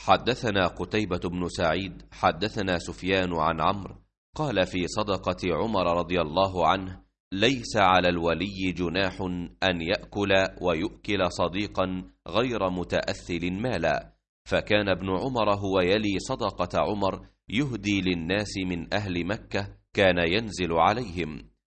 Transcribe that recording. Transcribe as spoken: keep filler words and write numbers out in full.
حدثنا قتيبة بن سعيد حدثنا سفيان عن عمرو قال في صدقة عمر رضي الله عنه: ليس على الولي جناح أن يأكل ويؤكل صديقا غير متأثل مالا، فكان ابن عمر هو يلي صدقة عمر يهدي للناس من أهل مكة، كان ينزل عليهم.